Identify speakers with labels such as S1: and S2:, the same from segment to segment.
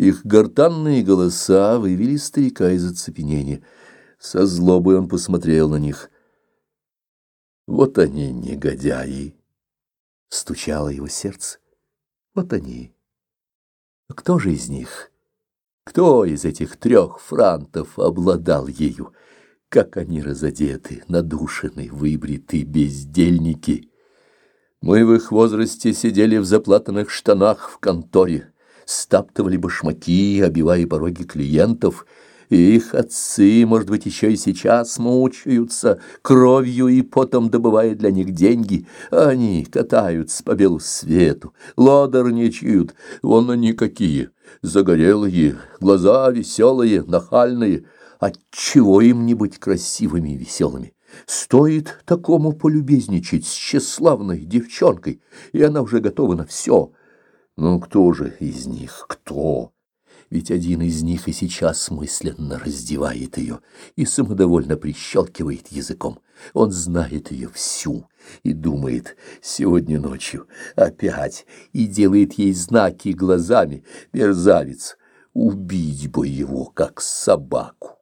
S1: Их гортанные голоса вывели старика из оцепенения. Со злобой он посмотрел на них. Вот они, негодяи! Стучало его сердце. Вот они. А кто же из них? Кто из этих 3 франтов обладал ею? Как они разодеты, надушены, выбриты, бездельники! Мы в их возрасте сидели в заплатанных штанах в конторе, стаптывали башмаки, обивая пороги клиентов, и их отцы, может быть, еще и сейчас мучаются, кровью и потом добывая для них деньги. Они катаются по белу свету, лодорничают, вон они какие, загорелые, глаза веселые, нахальные. Отчего им не быть красивыми и веселыми? Стоит такому полюбезничать с тщеславной девчонкой, и она уже готова на все. Ну, кто же из них, кто? Ведь один из них и сейчас мысленно раздевает ее и самодовольно прищелкивает языком. Он знает ее всю и думает: сегодня ночью опять, и делает ей знаки глазами. Мерзавец! Убить бы его, как собаку!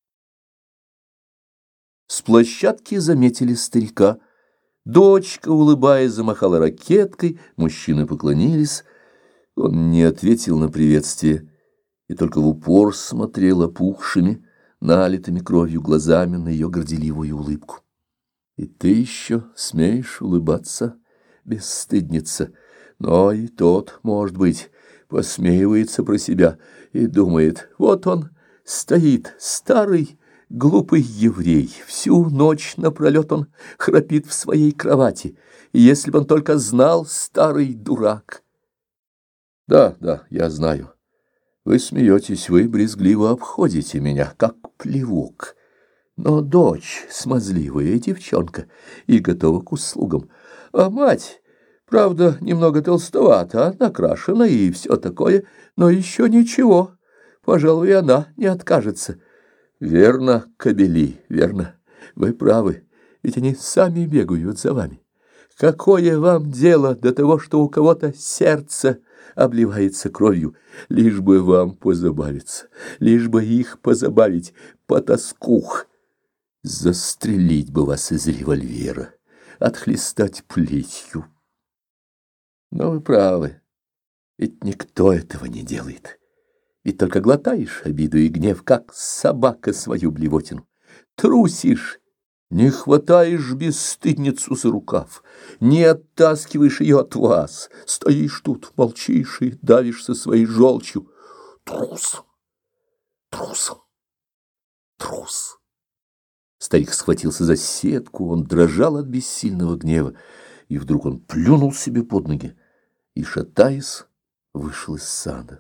S1: С площадки заметили старика. Дочка, улыбаясь, замахала ракеткой, мужчины поклонились. Он не ответил на приветствие и только в упор смотрел опухшими, налитыми кровью глазами на ее горделивую улыбку. И ты еще смеешь улыбаться, бесстыдница? Но и тот, может быть, посмеивается про себя и думает: вот он стоит, старый, глупый еврей, всю ночь напролет он храпит в своей кровати, и если бы он только знал, старый дурак. Да, я знаю. Вы смеетесь, вы брезгливо обходите меня, как плевок. Но дочь смазливая девчонка и готова к услугам. А мать, правда, немного толстовата, накрашена и все такое, но еще ничего. Пожалуй, она не откажется. Верно, кобели, верно. Вы правы, ведь они сами бегают за вами. Какое вам дело до того, что у кого-то сердце обливается кровью, лишь бы вам позабавиться, лишь бы их позабавить, потаскух. Застрелить бы вас из револьвера, отхлестать плетью. Но вы правы, ведь никто этого не делает. Ведь только глотаешь обиду и гнев, как собака свою блевотину. Трусишь, не хватаешь бесстыдницу за рукав, не оттаскиваешь ее от вас, стоишь тут, молчишь и давишься своей желчью. Трус, трус, трус. Старик схватился за сетку, он дрожал от бессильного гнева, и вдруг он плюнул себе под ноги и, шатаясь, вышел из сада.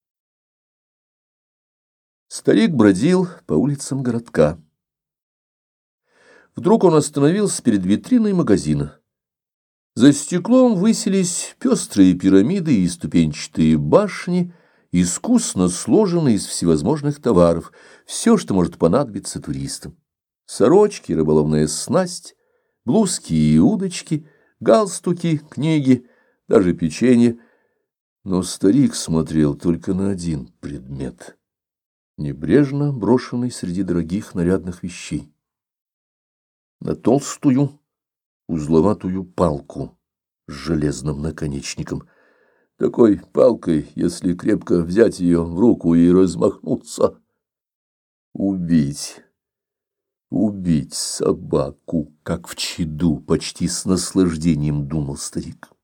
S1: Старик бродил по улицам городка. Вдруг он остановился перед витриной магазина. За стеклом высились пестрые пирамиды и ступенчатые башни, искусно сложенные из всевозможных товаров, все, что может понадобиться туристам. Сорочки, рыболовная снасть, блузки и удочки, галстуки, книги, даже печенье. Но старик смотрел только на один предмет, небрежно брошенный среди дорогих нарядных вещей. На толстую узловатую палку с железным наконечником. Такой палкой, если крепко взять ее в руку и размахнуться, убить собаку, как в чаду, почти с наслаждением думал старик.